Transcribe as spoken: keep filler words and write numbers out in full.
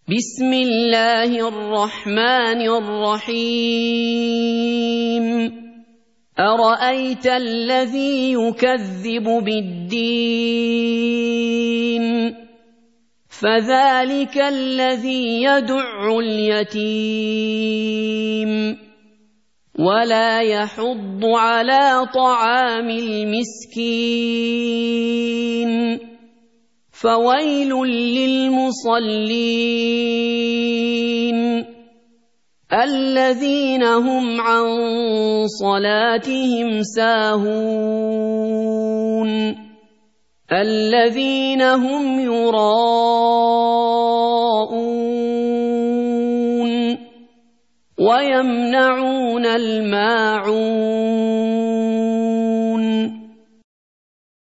بسم الله الرحمن الرحيم أرأيت الذي يكذب بالدين فذلك الذي يدع اليتيم ولا يحض على طعام المسكين فويل للمصلين الذين هم عن صلاتهم ساهون الذين هم يراءون ويمنعون الماعون